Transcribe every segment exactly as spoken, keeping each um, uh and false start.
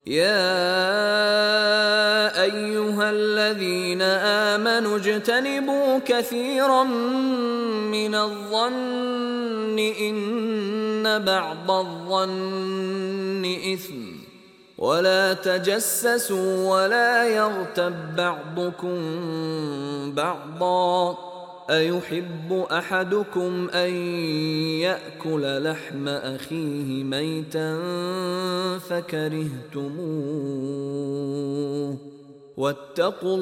يا أيها الذين آمنوا اجتنبوا كثيرا من الظن إن بعض الظن إثم ولا تجسسوا ولا يغتب بعضكم بعضا أيحب أحدكم أن يأكل لحم أخيه ميتا فكرهتموه واتقوا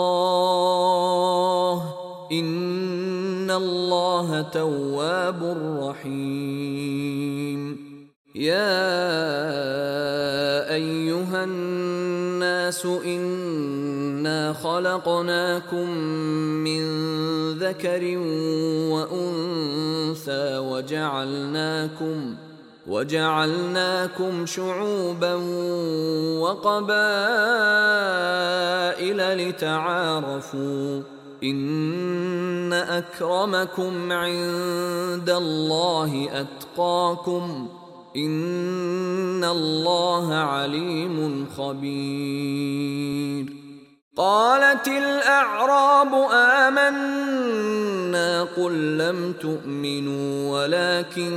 الله إن الله تواب رحيم. يا أيها الناس إنا خلقناكم من ذكر وأنثى وجعلناكم وجعلناكم شعوبا وقبائل لتعارفوا إن أكرمكم عند الله أتقاكم إن الله عليم خبير. قالت الأعراب آمنا قل لم تؤمنوا ولكن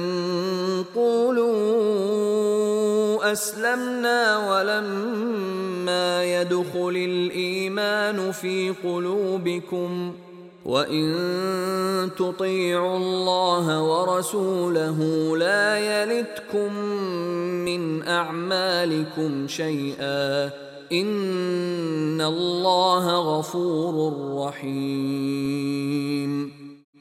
قولوا أسلمنا ولما يدخل الإيمان في قلوبكم وإن تطيعوا الله ورسوله لا يلتكم من أعمالكم شيئا إن الله غفور رحيم.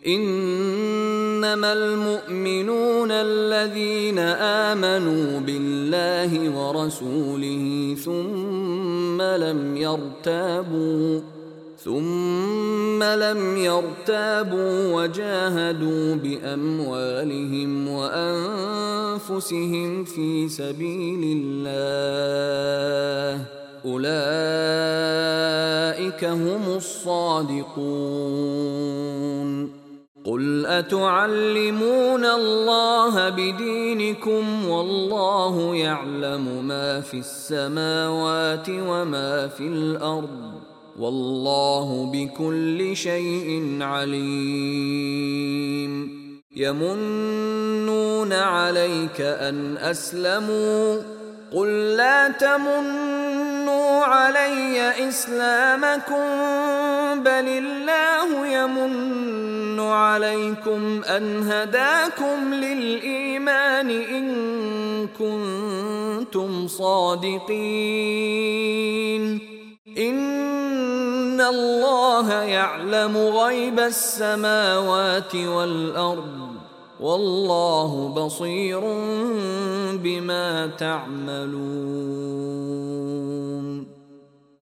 إنما المؤمنون الذين آمنوا بالله ورسوله ثم لم يرتابوا ثم لم يرتابوا وجاهدوا بأموالهم وأنفسهم في سبيل الله أولئك هم الصادقون. قل أتعلمون الله بدينكم والله يعلم ما في السماوات وما في الأرض والله بكل شيء عليم. يمنون عليك أن أسلموا قل لا تمنوا علي إسلامكم بل الله يمن عليكم أن هداكم للإيمان إن كنتم صادقين. إن الله يعلم غيب السماوات والأرض والله بصير بما تعملون.